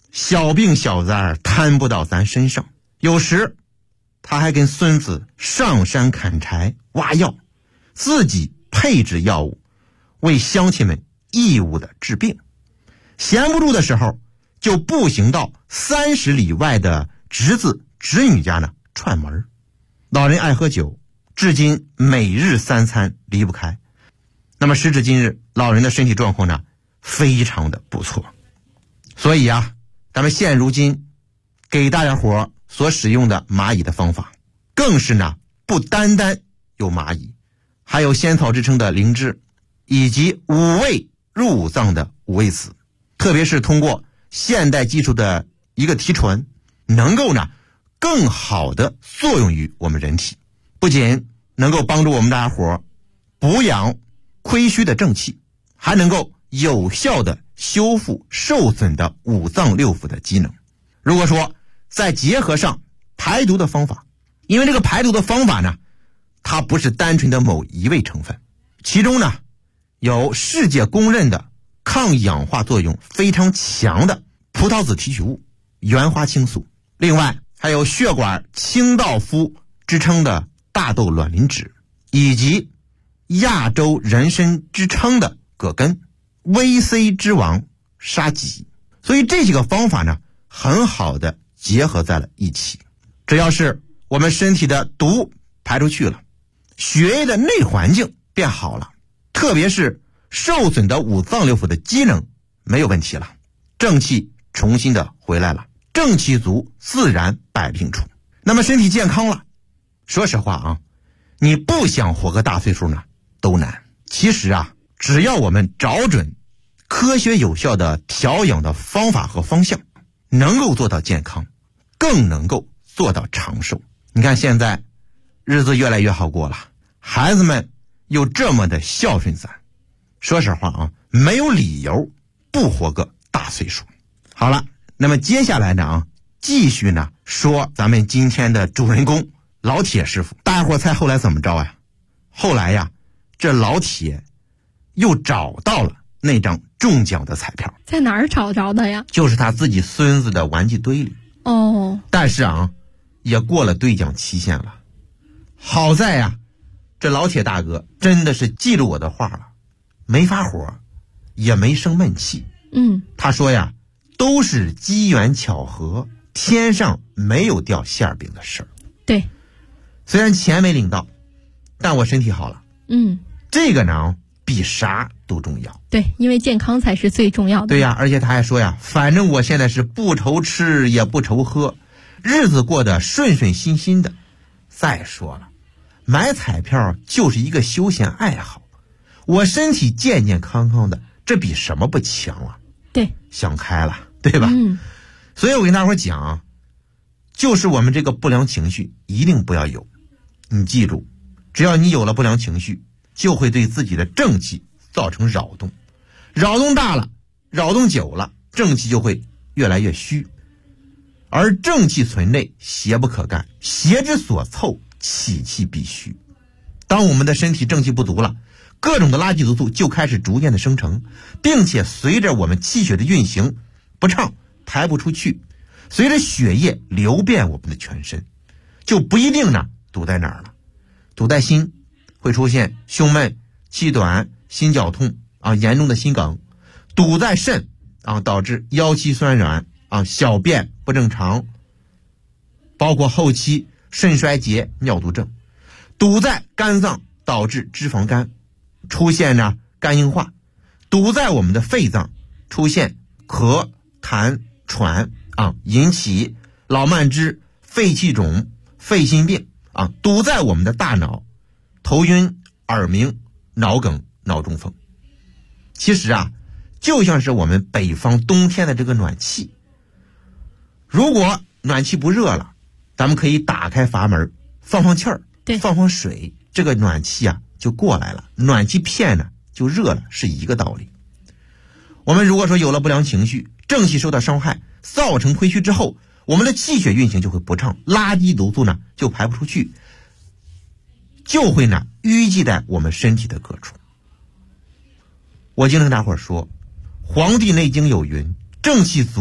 小病小灾摊不到咱身上，有时他还跟孙子上山砍柴挖药，自己配制药物，为乡亲们义务的治病。闲不住的时候，就步行到30里外的侄子侄女家呢串门。老人爱喝酒，至今每日3餐离不开。那么时至今日，老人的身体状况呢非常的不错。所以啊，咱们现如今给大家伙所使用的蚂蚁的方法，更是呢不单单有蚂蚁，还有仙草之称的灵芝，以及五味入五脏的五味子。特别是通过现代技术的一个提纯，能够呢更好的作用于我们人体，不仅能够帮助我们大家伙补养亏虚的正气，还能够有效的修复受损的五脏六腑的机能。如果说再结合上排毒的方法，因为这个排毒的方法呢，它不是单纯的某一味成分，其中呢有世界公认的抗氧化作用非常强的葡萄籽提取物原花青素，另外还有血管清道夫之称的大豆卵磷脂，以及亚洲人参之称的葛根、VC 之王沙棘。所以这几个方法呢很好的结合在了一起。只要是我们身体的毒排出去了，血液的内环境变好了，特别是受损的五脏六腑的机能没有问题了，正气重新的回来了，正气足自然百病除。那么身体健康了，说实话啊，你不想活个大岁数呢都难。其实啊，只要我们找准科学有效的调养的方法和方向，能够做到健康，更能够做到长寿。你看现在日子越来越好过了，孩子们又这么的孝顺咱，说实话啊，没有理由不活个大岁数。好了，那么接下来呢啊，继续呢说咱们今天的主人公老铁师傅。大家伙猜后来怎么着呀？后来呀，这老铁又找到了那张中奖的彩票。 在哪儿找着的呀？ 就是他自己孙子的玩具堆里。 哦， 但是啊，也过了兑奖期限了。好在呀，这老铁大哥真的是记住我的话了，没发火，也没生闷气。他说呀，都是机缘巧合，天上没有掉馅饼的事儿。 对， 虽然钱没领到，但我身体好了。这个呢比啥都重要。 对，因为健康才是最重要的。 对呀，而且他还说呀，反正我现在是不愁吃也不愁喝，日子过得顺顺心心的。再说了，买彩票就是一个休闲爱好，我身体健健康康的，这比什么不强啊？ 对， 想开了，对吧？所以我跟大伙讲，就是我们这个不良情绪一定不要有。你记住，只要你有了不良情绪，就会对自己的正气造成扰动，扰动大了，扰动久了，正气就会越来越虚。而正气存内，邪不可干，邪之所凑，气气必虚。当我们的身体正气不足了，各种的垃圾毒素就开始逐渐的生成，并且随着我们气血的运行不畅，排不出去，随着血液流遍我们的全身，就不一定呢堵在哪儿了。堵在心，会出现胸闷、气短、心绞痛啊，严重的心梗；堵在肾啊，导致腰膝酸软啊，小便不正常，包括后期肾衰竭、尿毒症；堵在肝脏，导致脂肪肝，出现呢肝硬化；堵在我们的肺脏，出现咳、痰、喘啊，引起老慢支、肺气肿、肺心病啊；堵在我们的大脑，头晕、耳鸣、脑梗、脑中风。其实啊，就像是我们北方冬天的这个暖气，如果暖气不热了，咱们可以打开阀门，放放气儿，放放水，这个暖气啊就过来了，暖气片呢就热了，是一个道理。我们如果说有了不良情绪，正气受到伤害，造成亏虚之后，我们的气血运行就会不畅，垃圾毒素呢就排不出去，就会呢淤积在我们身体的各处。我经常跟大伙说，黄帝内经有云，正气足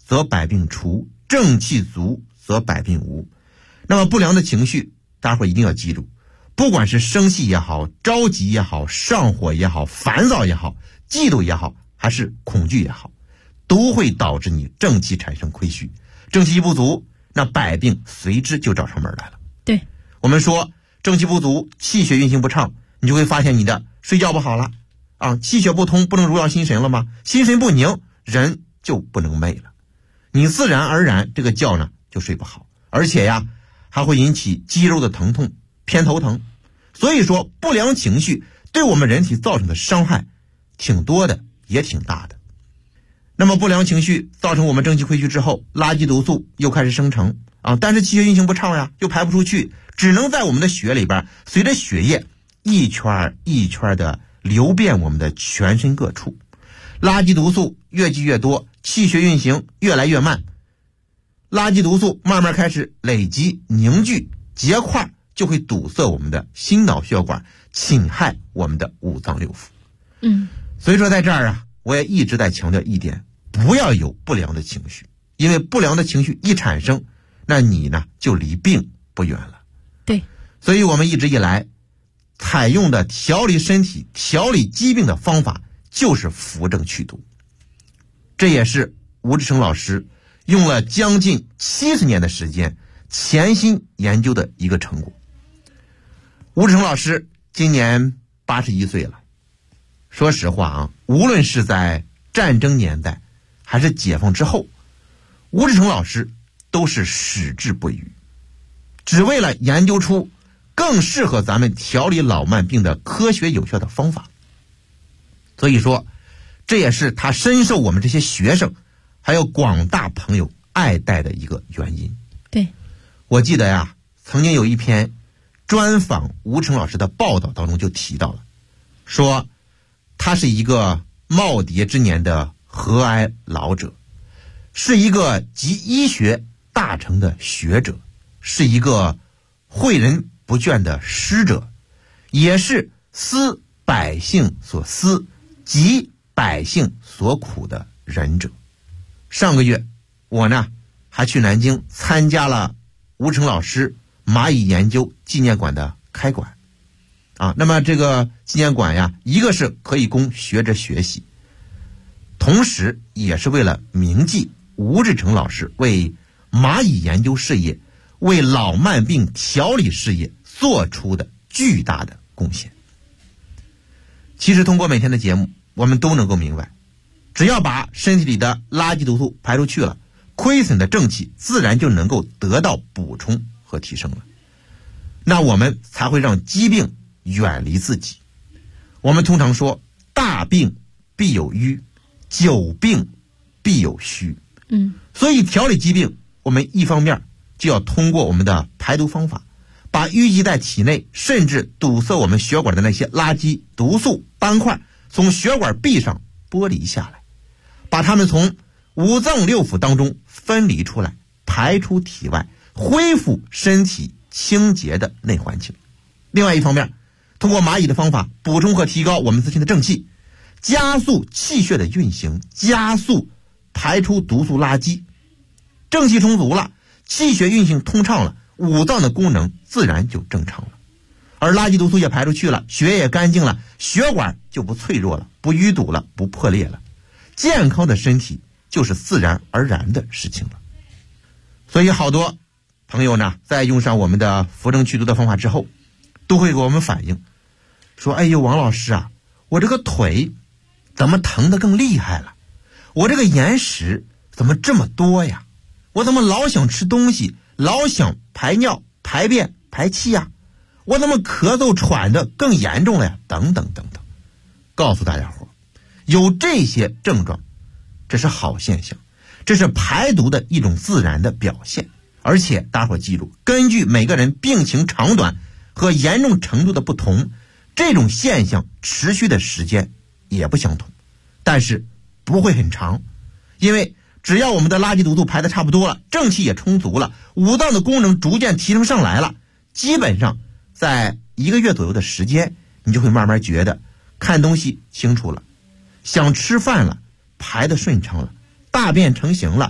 则百病除，正气足则百病无。那么不良的情绪，大伙一定要记住，不管是生气也好，着急也好，上火也好，烦躁也好，嫉妒也好，还是恐惧也好，都会导致你正气产生亏虚，正气不足，那百病随之就找上门来了。 对， 我们说正气不足，气血运行不畅，你就会发现你的睡觉不好了啊，气血不通，不能荣耀心神了吗？心神不宁，人就不能寐了，你自然而然这个觉呢就睡不好，而且呀还会引起肌肉的疼痛，偏头疼。所以说不良情绪对我们人体造成的伤害挺多的，也挺大的。那么不良情绪造成我们正气亏虚之后，垃圾毒素又开始生成啊，但是气血运行不畅呀，又排不出去，只能在我们的血里边随着血液一圈一圈的流遍我们的全身各处，垃圾毒素越积越多，气血运行越来越慢，垃圾毒素慢慢开始累积凝聚结块，就会堵塞我们的心脑血管，侵害我们的五脏六腑。所以说在这儿啊，我也一直在强调一点，不要有不良的情绪，因为不良的情绪一产生，那你呢就离病不远了。 对， 所以我们一直以来采用的调理身体、调理疾病的方法就是扶正祛毒，这也是吴志成老师用了将近70年的时间潜心研究的一个成果。吴志成老师今年81岁了，说实话啊，无论是在战争年代还是解放之后，吴志成老师都是矢志不渝，只为了研究出更适合咱们调理老慢病的科学有效的方法。所以说这也是他深受我们这些学生还有广大朋友爱戴的一个原因。 对， 我记得呀，曾经有一篇专访吴成老师的报道当中就提到了，说他是一个耄耋之年的和蔼老者，是一个集医学大成的学者，是一个诲人不倦的师者，也是思百姓所思，急百姓所苦的仁者。上个月我呢还去南京参加了吴成老师蚂蚁研究纪念馆的开馆啊。那么这个纪念馆呀，一个是可以供学者学习，同时也是为了铭记吴志成老师为蚂蚁研究事业、为老慢病调理事业做出的巨大的贡献。其实通过每天的节目，我们都能够明白，只要把身体里的垃圾毒素排出去了，亏损的正气自然就能够得到补充和提升了，那我们才会让疾病远离自己。我们通常说大病必有瘀，久病必有虚。所以调理疾病，我们一方面就要通过我们的排毒方法，把淤积在体内甚至堵塞我们血管的那些垃圾毒素斑块从血管壁上剥离下来，把它们从五脏六腑当中分离出来，排出体外，恢复身体清洁的内环境。另外一方面，通过蚂蚁的方法补充和提高我们自身的正气，加速气血的运行，加速排出毒素垃圾。正气充足了，气血运行通畅了，五脏的功能自然就正常了，而垃圾毒素也排出去了，血也干净了，血管就不脆弱了，不淤堵了，不破裂了，健康的身体就是自然而然的事情了。所以好多朋友呢，在用上我们的扶正祛毒的方法之后，都会给我们反映说，哎呦，王老师啊，我这个腿怎么疼得更厉害了，我这个眼屎怎么这么多呀，我怎么老想吃东西，老想排尿排便排气呀，我怎么咳嗽喘的更严重了呀，等等等等。告诉大家伙，有这些症状，这是好现象，这是排毒的一种自然的表现。而且大伙记住，根据每个人病情长短和严重程度的不同，这种现象持续的时间也不相同，但是不会很长。因为只要我们的垃圾毒素排得差不多了，正气也充足了，五脏的功能逐渐提升上来了，基本上在1个月左右的时间，你就会慢慢觉得看东西清楚了，想吃饭了，排得顺畅了，大便成型了，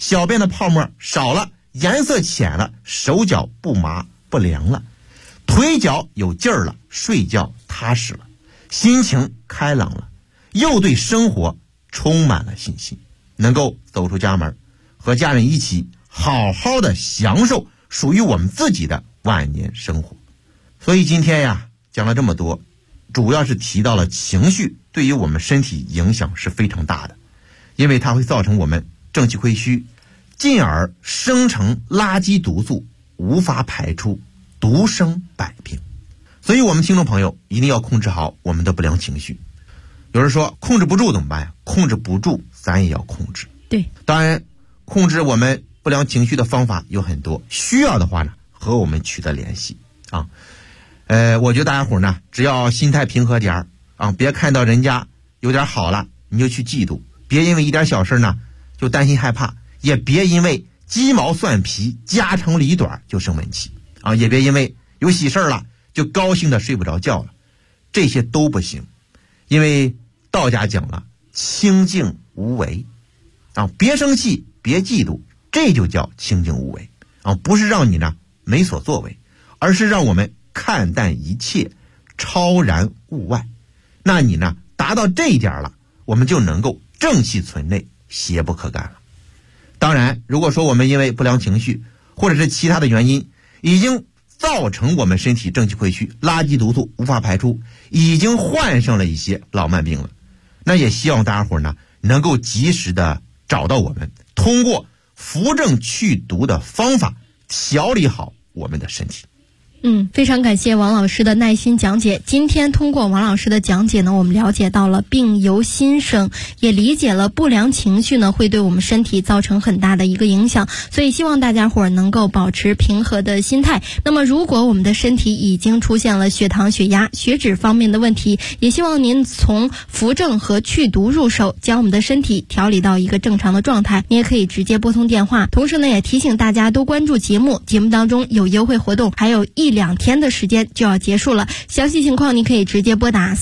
小便的泡沫少了，颜色浅了，手脚不麻不凉了，腿脚有劲儿了，睡觉踏实了，心情开朗了，又对生活充满了信心，能够走出家门，和家人一起好好的享受属于我们自己的晚年生活。所以今天呀，讲了这么多，主要是提到了情绪对于我们身体影响是非常大的，因为它会造成我们正气亏虚，进而生成垃圾毒素，无法排出，独生百病。所以我们听众朋友一定要控制好我们的不良情绪。有人说控制不住怎么办呀？控制不住咱也要控制。 对， 当然控制我们不良情绪的方法有很多，需要的话呢和我们取得联系啊。我觉得大家伙呢只要心态平和点啊，别看到人家有点好了你就去嫉妒，别因为一点小事呢就担心害怕，也别因为鸡毛蒜皮家长里短就生闷气啊，也别因为有喜事了就高兴的睡不着觉了，这些都不行。因为道家讲了清静无为啊，别生气别嫉妒，这就叫清静无为啊，不是让你呢没所作为，而是让我们看淡一切，超然物外。那你呢达到这一点了，我们就能够正气存内，邪不可干了。当然如果说我们因为不良情绪或者是其他的原因已经造成我们身体正气亏虚，垃圾毒素无法排出，已经患上了一些老慢病了，那也希望大家伙呢能够及时的找到我们，通过扶正祛毒的方法调理好我们的身体。 非常感谢王老师的耐心讲解。今天通过王老师的讲解呢，我们了解到了病由心生，也理解了不良情绪呢会对我们身体造成很大的一个影响，所以希望大家伙能够保持平和的心态。那么如果我们的身体已经出现了血糖、血压、血脂方面的问题，也希望您从扶正和祛毒入手，将我们的身体调理到一个正常的状态。你也可以直接拨通电话，同时呢也提醒大家多关注节目，节目当中有优惠活动，还有1-2天的时间就要结束了，详细情况你可以直接拨打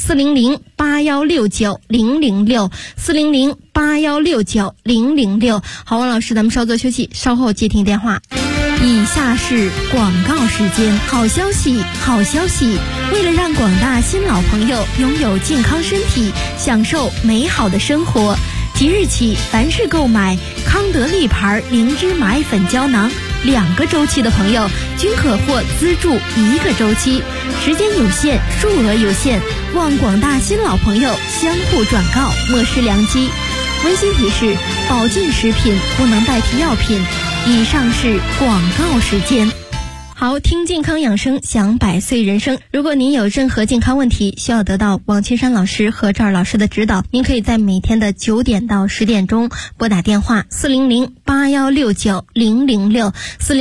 400-8169-006 400-8169-006。好，王老师，咱们稍作休息，稍后接听电话。以下是广告时间。好消息，好消息！为了让广大新老朋友拥有健康身体，享受美好的生活，即日起，凡是购买康德利牌灵芝蚂蚁粉胶囊2个周期的朋友，均可获资助1个周期，时间有限，数额有限，望广大新老朋友相互转告，莫失良机。温馨提示：保健食品不能代替药品。以上是广告时间。好，听健康养生，享百岁人生。如果您有任何健康问题，需要得到王青山老师和赵老师的指导，您可以在每天的9点到10点钟拨打电话400-8169-006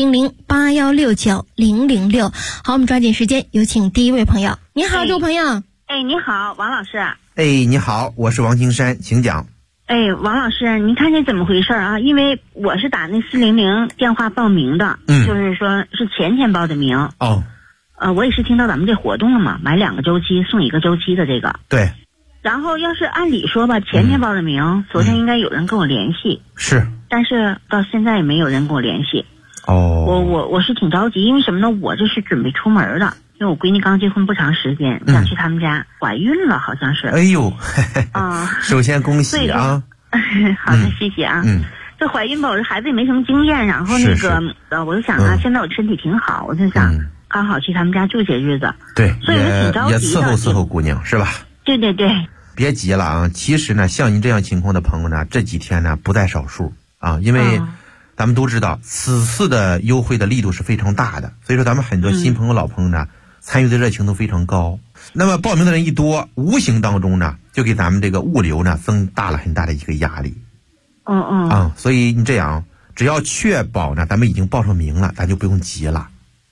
400-8169-006。好，我们抓紧时间，有请第一位朋友。你好，这位朋友。 你好，王老师。 你好，我是王青山，请讲。 王老师，您看这怎么回事啊？因为我是打那400电话报名的，就是说是前天报的名。我也是听到咱们这活动了嘛，买2个周期送1个周期的这个。 对。 然后要是按理说吧，前天报的名，昨天应该有人跟我联系。 是。 但是到现在也没有人跟我联系。我是挺着急，因为什么呢？我这是准备出门的。因为我闺女刚结婚不长时间，想去他们家，怀孕了，好像是。 哎呦，首先恭喜啊！ 好的，谢谢啊。这怀孕吧，我这孩子也没什么经验，然后那个我就想啊，现在我身体挺好，我就想刚好去他们家住些日子。 对， 所以我挺着急的。 也伺候姑娘是吧？ 对对对。 别急了啊！其实呢，像您这样情况的朋友呢，这几天呢不在少数啊，因为咱们都知道此次的优惠的力度是非常大的，所以说咱们很多新朋友、老朋友呢。参与的热情都非常高，那么报名的人一多，无形当中呢，就给咱们这个物流呢增大了很大的一个压力。所以你这样，只要确保呢，咱们已经报上名了，咱就不用急了。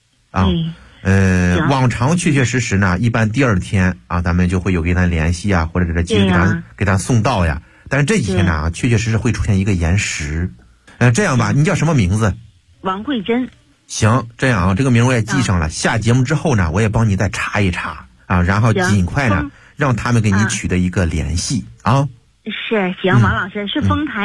往常确确实实呢，一般第2天啊，咱们就会有跟咱联系啊，或者是及时给咱送到呀。但是这几天呢，确确实实会出现一个延时。这样吧，你叫什么名字？ 王慧珍。 行，这样啊，这个名我也记上了。下节目之后呢，我也帮你再查一查啊，然后尽快呢让他们给你取得一个联系啊。 是，行，王老师是丰台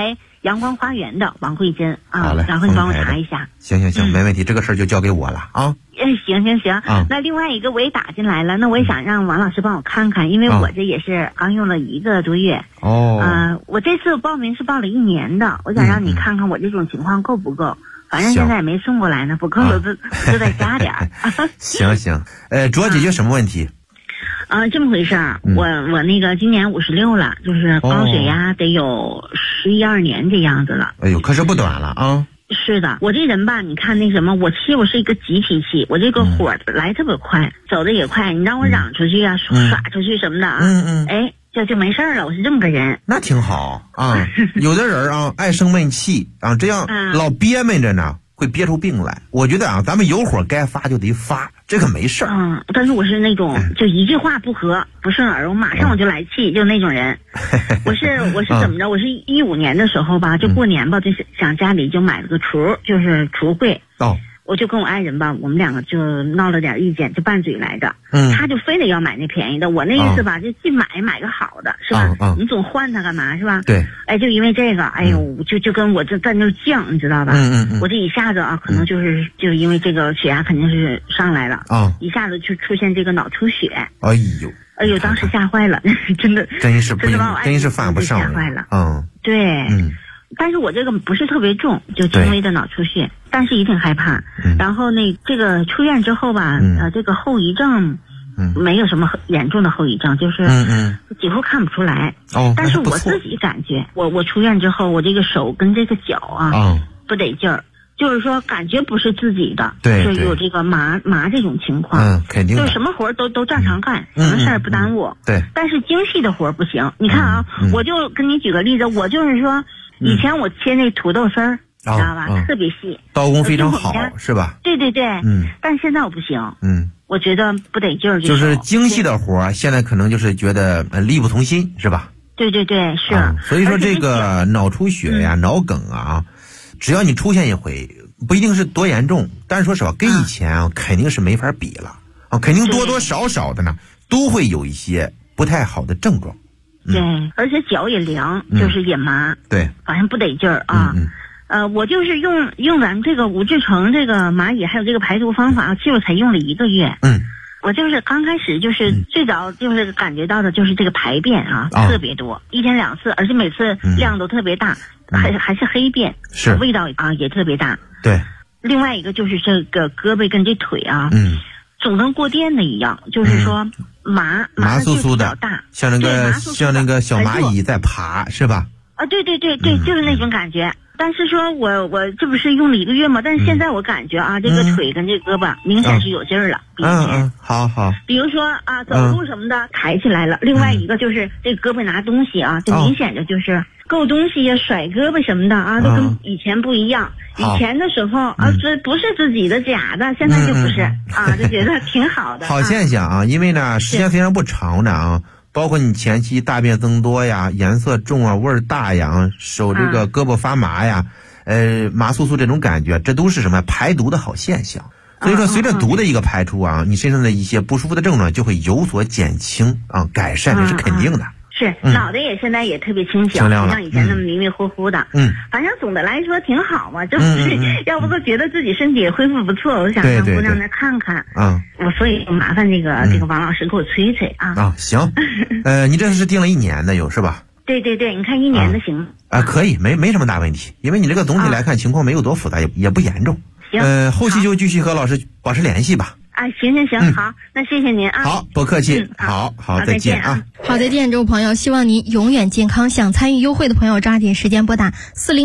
阳光花园的王慧珍啊。 好嘞， 然后你帮我查一下。 行，没问题，这个事儿就交给我了啊。 行。那另外一个我也打进来了，那我也想让王老师帮我看看，因为我这也是刚用了1个多月。我这次报名是报了1年的，我想让你看看我这种情况够不够。反正现在也没送过来呢，不够就再加点儿。 行，主要解决什么问题？ 这么回事儿，我那个今年56了，就是高血压得有11、12年这样子了。 哎呦，可是不短了啊。 是的，我这人吧，你看那什么，我是一个急脾气，我这个火来特别快，走的也快，你让我嚷出去啊，耍出去什么的啊，就没事了，我是这么个人。 那挺好啊。有的人啊爱生闷气啊，这样老憋闷着呢，会憋出病来。我觉得啊，咱们有火该发就得发，这个没事儿。 但是我是那种就一句话不合不顺耳，我马上我就来气，就那种人。我是怎么着？我是15年的时候吧，就过年吧，就想家里就买了个橱，就是橱柜。我就跟我爱人吧，我们2个就闹了点意见，就拌嘴来着。他就非得要买那便宜的，我那意思吧，就既买个好的，是吧？你总换它干嘛，是吧？ 对。 就因为这个，哎呦，就跟我这在那犟，你知道吧？我这一下子啊，可能就因为这个血压肯定是上来了一下子就出现这个脑出血。哎呦，当时吓坏了，真的， 真是犯不上了， 吓坏了。 对。 但是我这个不是特别重，就轻微的脑出血，但是也挺害怕。然后这个出院之后吧，这个后遗症没有什么严重的后遗症，就是几乎看不出来。但是我自己感觉，我出院之后，我这个手跟这个脚啊不得劲儿，就是说感觉不是自己的， 对， 就有这个麻这种情况。 肯定的， 就是什么活都照常干，什么事儿不耽误。 对， 但是精细的活不行。你看啊，我就跟你举个例子，我就是说。以前我切那土豆丝儿，知道吧？特别细， 刀工非常好，是吧？ 对。但现在我不行。我觉得不得劲儿。 就是精细的活儿，现在可能就是觉得力不从心，是吧？ 对，是。 所以说这个脑出血呀、脑梗啊，只要你出现一回，不一定是多严重，但是说实话，跟以前肯定是没法比了肯定多多少少的呢，都会有一些不太好的症状。 对，而且脚也凉，就是也麻。 对， 反正不得劲儿啊。我就是用咱这个吴志成这个蚂蚁还有这个排毒方法，其实我才用了1个月。我就是刚开始就是最早就是感觉到的就是这个排便特别多，1天2次，而且每次量都特别大，还是黑便， 是味道也特别大。 对。 另外一个就是这个胳膊跟这腿总跟过电的一样，就是说麻酥酥的，像那个小蚂蚁在爬，是吧？ 对，就是那种感觉。但是说我这不是用了1个月吗？但是现在我感觉这个腿跟这胳膊明显是有劲儿了，比以前。 好。 比如说走路什么的抬起来了。另外一个就是这个胳膊拿东西就明显的就是够东西呀、甩胳膊什么的都跟以前不一样。以前的时候这不是自己的假的，现在就不是就觉得挺好的。 好现象因为呢时间非常不长的包括你前期大便增多呀、颜色重味儿大呀、手这个胳膊发麻呀、麻酥酥这种感觉，这都是什么排毒的好现象。所以说随着毒的一个排出你身上的一些不舒服的症状就会有所减轻改善，这是肯定的。 是，脑袋也现在也特别清醒，不像以前那么迷迷糊糊的。反正总的来说挺好嘛，就是要不都觉得自己身体也恢复不错，我想让姑娘再看看。我所以麻烦这个王老师给我催催行。你这是定了1年的有是吧？ 对，你看1年的行可以，没什么大问题，因为你这个总体来看情况没有多复杂，也不严重。 行， 后期就继续和老师保持联系吧。 行，好，那谢谢您好，不客气。好，再见好，再见，这位朋友，希望您永远健康。想参与优惠的朋友，抓紧时间拨打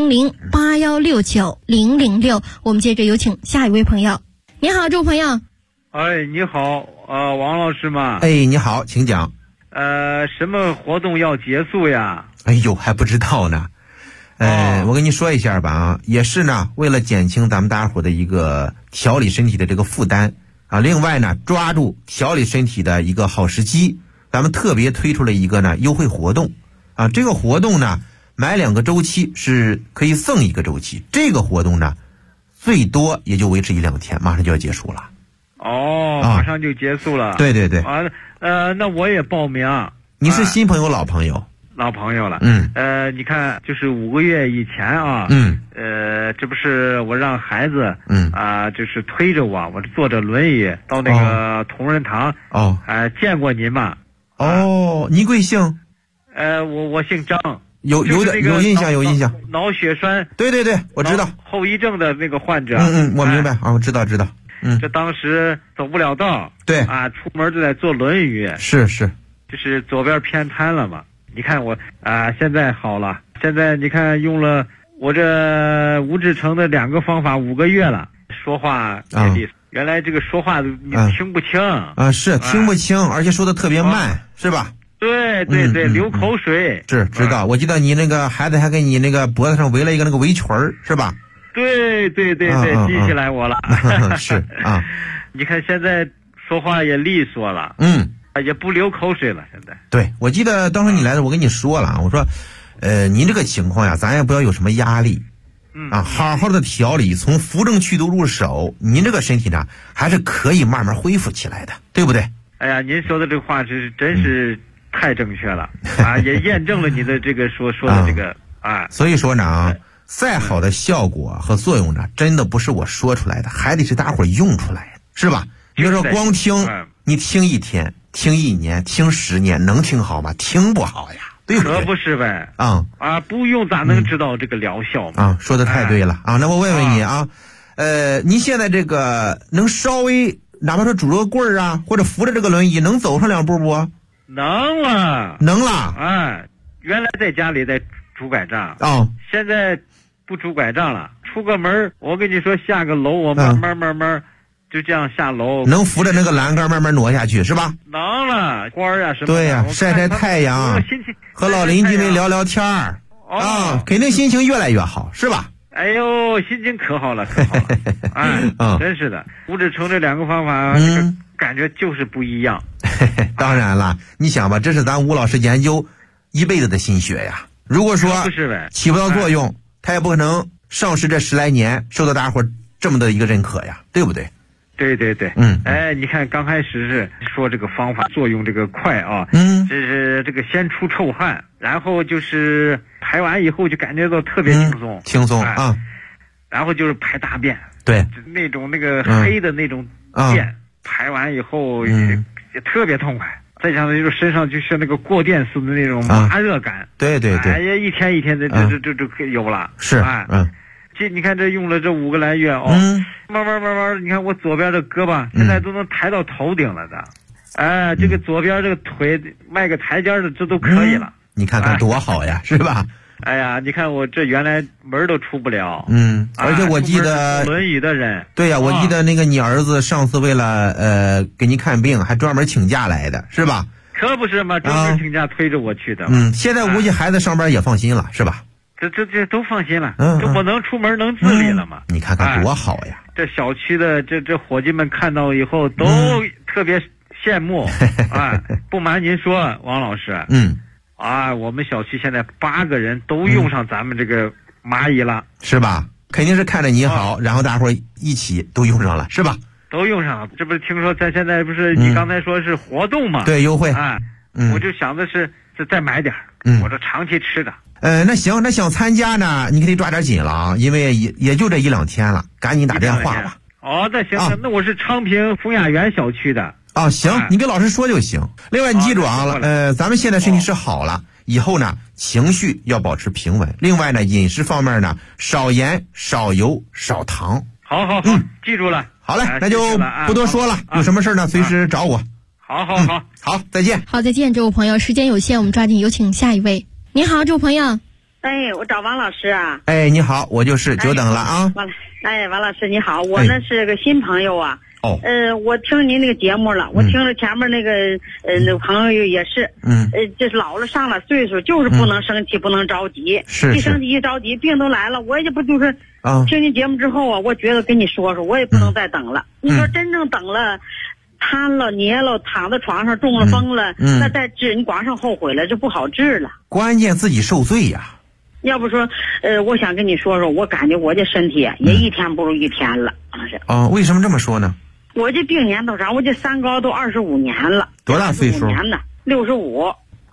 400-8169-006。我们接着有请下一位朋友。你好，这位朋友。 你好，王老师吗？ 你好，请讲。 什么活动要结束呀？ 哎呦，还不知道呢。我跟你说一下吧也是呢，为了减轻咱们大家伙的一个调理身体的这个负担另外呢，抓住调理身体的一个好时机，咱们特别推出了一个呢优惠活动这个活动呢，买2个周期是可以送1个周期。这个活动呢，最多也就维持1-2天，马上就要结束了。 马上就结束了。 对。 那我也报名。 你是新朋友老朋友？ 老朋友了。你看，就是5个月以前啊，这不是我让孩子，就是推着我坐着轮椅到那个同仁堂，见过您嘛？ 您贵姓？ 我姓张。 有印象。 脑血栓。 对，我知道。 后遗症的那个患者。 我明白啊，我知道。 这当时走不了道。 对啊，出门就得坐轮椅。 是。 就是左边偏瘫了嘛。你看我现在好了。现在你看用了我这吴志成的2个方法5个月了，说话也利索。原来这个说话你听不清是听不清，而且说的特别慢，是吧？ 对，流口水。 是知道。我记得你那个孩子还给你那个脖子上围了一个那个围裙儿，是吧？ 对，记起来我了。 是啊。 你看现在说话也利索了，也不流口水了。现在对，我记得当时你来的，我跟你说了，我说您这个情况呀，咱也不要有什么压力，好好的调理，从扶正祛毒入手，您这个身体呢还是可以慢慢恢复起来的，对不对？ 哎呀，您说的这个话真是太正确了也验证了你的这个说的这个所以说呢再好的效果和作用呢，真的不是我说出来的，还得是大伙用出来，是吧？比如说光听，你听1天，听1年，听10年，能听好吗？听不好呀，对不对？ 可不是呗。不用咋能知道这个疗效吗？ 说的太对了那我问问你您现在这个能稍微哪怕说拄着个棍儿或者扶着这个轮椅，能走上2步不？ 能了。原来在家里在拄拐杖现在不拄拐杖了，出个门我跟你说下个楼我慢慢就这样下楼， 能扶着那个栏杆慢慢挪下去是吧？ 能了，花儿什么的。 对呀，晒太阳，和老邻居们聊聊天儿肯定心情越来越好，是吧？ 哎呦，心情可好了真是的。吴志成这2个方法这个感觉就是不一样。 当然了，你想吧，这是咱吴老师研究一辈子的心血呀。如果说起不到作用，他也不可能上市这10来年受到大伙这么的一个认可呀，对不对？ 对。你看刚开始是说这个方法作用这个快这是这个先出臭汗，然后就是排完以后就感觉到特别轻松然后就是排大便， 对， 那种那个黑的那种便排完以后也特别痛快。再加上就是身上就像那个过电似的那种麻热感， 对， 一天一天的就有了， 是你看这用了这5个来月慢慢，你看我左边的胳膊现在都能抬到头顶了的，这个左边这个腿迈个台阶的这都可以了， 你看看多好呀，是吧？ 哎呀，你看我这原来门都出不了， 而且我记得轮椅的人， 对呀，我记得那个你儿子上次为了给您看病，还专门请假来的，是吧？ 可不是嘛，专门请假推着我去的。 现在估计孩子上班也放心了，是吧？ 这都放心了，这我能出门能自理了嘛？ 你看看多好呀！ 这小区的这伙计们看到以后都特别羡慕不瞒您说，王老师，我们小区现在8个人都用上咱们这个蚂蚁了， 是吧？肯定是看着你好，然后大伙一起都用上了，是吧？ 都用上了，这不是听说咱现在不是你刚才说是活动嘛？ 对，优惠我就想的是再买点我这长期吃的。 那行，那想参加呢，你可得抓点紧了因为也就这1-2天了，赶紧打电话吧。 那行，那我是昌平风雅园小区的。 行，你跟老师说就行。另外你记住咱们现在身体是好了，以后呢情绪要保持平稳。另外呢饮食方面呢少盐少油少糖。 好，记住了。 好嘞，那就不多说了，有什么事呢随时找我。好，再见。 好，再见，这位朋友，时间有限，我们抓紧有请下一位。你好，这位朋友。 我找王老师啊。 你好，我就是久等了啊。 王老师你好，我呢是个新朋友啊。我听您那个节目了，我听了前面那个那个朋友也是，这老了上了岁数，就是不能生气，不能着急，一生气一着急，病都来了。我也不就是听您节目之后我觉得跟你说说，我也不能再等了。你说真正等了。瘫了捏了躺在床上中了风了那再治你光剩后悔了，这不好治了， 关键自己受罪呀。 要不说我想跟你说说，我感觉我这身体也一天不如一天了。 为什么这么说呢？ 我这病年多长，我这3高都25年了。 多大岁数？ 65年呢，65。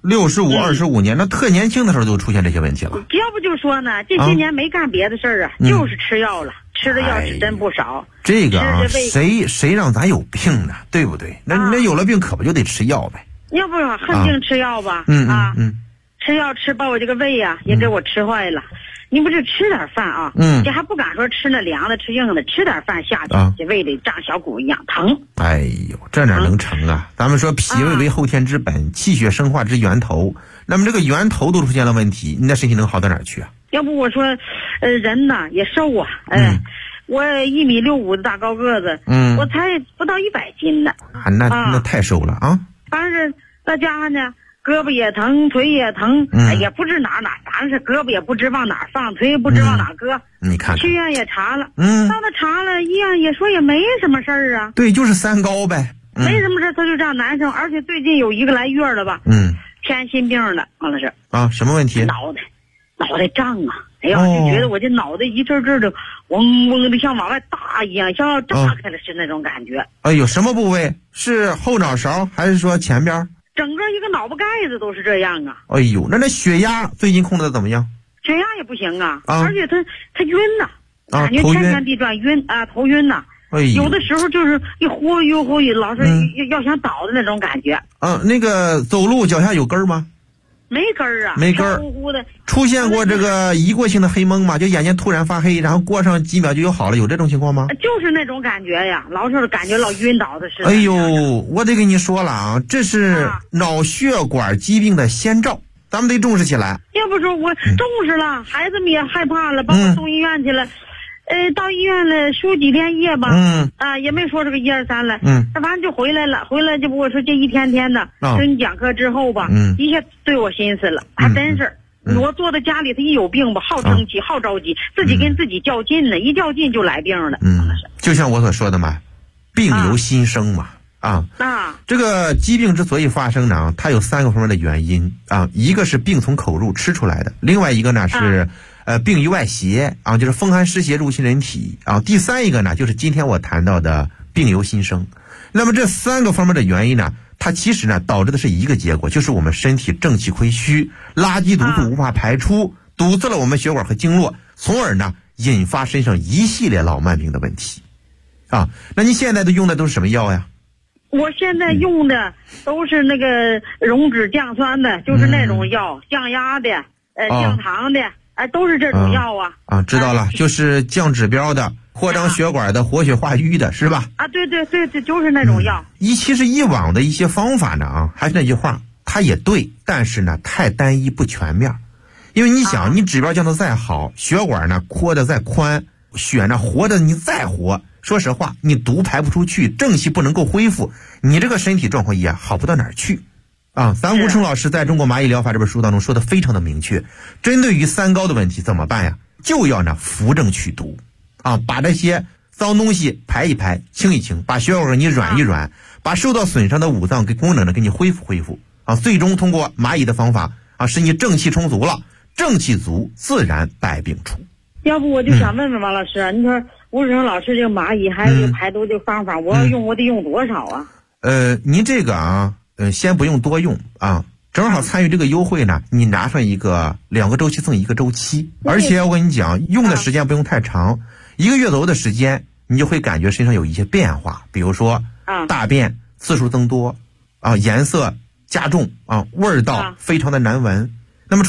65、25年，那特年轻的时候就出现这些问题了。 要不就说呢，这些年没干别的事儿就是吃药了，吃的药是真不少。 这个啊，谁让咱有病呢？对不对？那有了病可不就得吃药呗？ 要不恨病吃药吧？吃药吃把我这个胃呀也给我吃坏了。你不是吃点饭啊？这还不敢说吃那凉的吃硬的，吃点饭下去，这胃里胀小鼓一样疼。 哎呦，这哪能成啊？咱们说脾胃为后天之本，气血生化之源头。那么这个源头都出现了问题，你的身体能好到哪儿去啊？ 要不我说，人呐也瘦啊，我1.65米的大高个子，我才不到100斤呢。 那太瘦了啊！ 反正在家呢。胳膊也疼，腿也疼，也不知哪，反正是胳膊也不知往哪放，腿也不知往哪搁。 你看， 去医院也查了，到那查了，医院也说也没什么事儿啊。 对，就是三高呗， 没什么事，他就这样难受，而且最近有1个来月了吧，偏心病了，完了是啊，什么问题？ 脑袋胀啊，哎呀，就觉得我这脑袋一阵阵的嗡嗡的，像往外大一样，像要炸开了是那种感觉。 哎呦，什么部位？是后脑勺还是说前边？ 整个一个脑部盖子都是这样啊！ 哎呦，那血压最近控制的怎么样？ 血压也不行啊，而且他晕呐，感觉天旋地转晕啊，头晕呐。哎呦，有的时候就是一忽悠，老是要想倒的那种感觉。 那个走路脚下有根儿吗？ 没根儿啊， 没根儿， 乎乎的。 出现过这个一过性的黑蒙吗？就眼睛突然发黑，然后过上几秒就又好了，有这种情况吗？ 就是那种感觉呀，老是感觉老晕倒的似的。 哎呦，我得跟你说了啊，这是脑血管疾病的先兆，咱们得重视起来。 要不说我重视了，孩子们也害怕了，把我送医院去了。到医院了，输几天液吧，也没说这个1、2、3了，反正就回来了，回来就不我说这一天天的，跟你讲课之后吧，一下对我心思了，还真是，我坐在家里头一有病吧，好生气，好着急，自己跟自己较劲呢，一较劲就来病了， 就像我所说的嘛，病由心生嘛，这个疾病之所以发生呢，它有3个方面的原因啊，一个是病从口入吃出来的，另外一个呢是病于外邪啊，就是风寒湿邪入侵人体啊。第3一个呢，就是今天我谈到的病由心生。那么这3个方面的原因呢，它其实呢导致的是一个结果，就是我们身体正气亏虚，垃圾毒素无法排出，堵塞了我们血管和经络，从而呢引发身上一系列老慢病的问题啊。那你现在用的都是什么药呀？ 我现在用的都是那个溶脂降酸的，就是那种药，降压的，降糖的。都是这种药啊！ 知道了，就是降指标的、扩张血管的、活血化瘀的，是吧？ 对，就是那种药。 其实以往的一些方法呢，还是那句话，它也对，但是呢，太单一不全面。因为你想，你指标降得再好，血管呢扩得再宽，血呢活得你再活，说实话，你毒排不出去，正气不能够恢复，你这个身体状况也好不到哪儿去。咱吴成老师在中国蚂蚁疗法这本书当中说的非常的明确，针对于3高的问题怎么办呀？就要呢扶正祛毒把这些脏东西排一排，清一清，把血管给你软一软，把受到损伤的五脏给功能呢给你恢复最终通过蚂蚁的方法使你正气充足了，正气足自然百病除。 要不我就想问问王老师，你说吴成老师这个蚂蚁还有排毒这个方法，我要用我得用多少啊？ 您这个先不用多用正好参与这个优惠呢，你拿上一个2个周期赠1个周期，而且我跟你讲，用的时间不用太长，1个月左右的时间，你就会感觉身上有一些变化，比如说大便次数增多颜色加重味道非常的难闻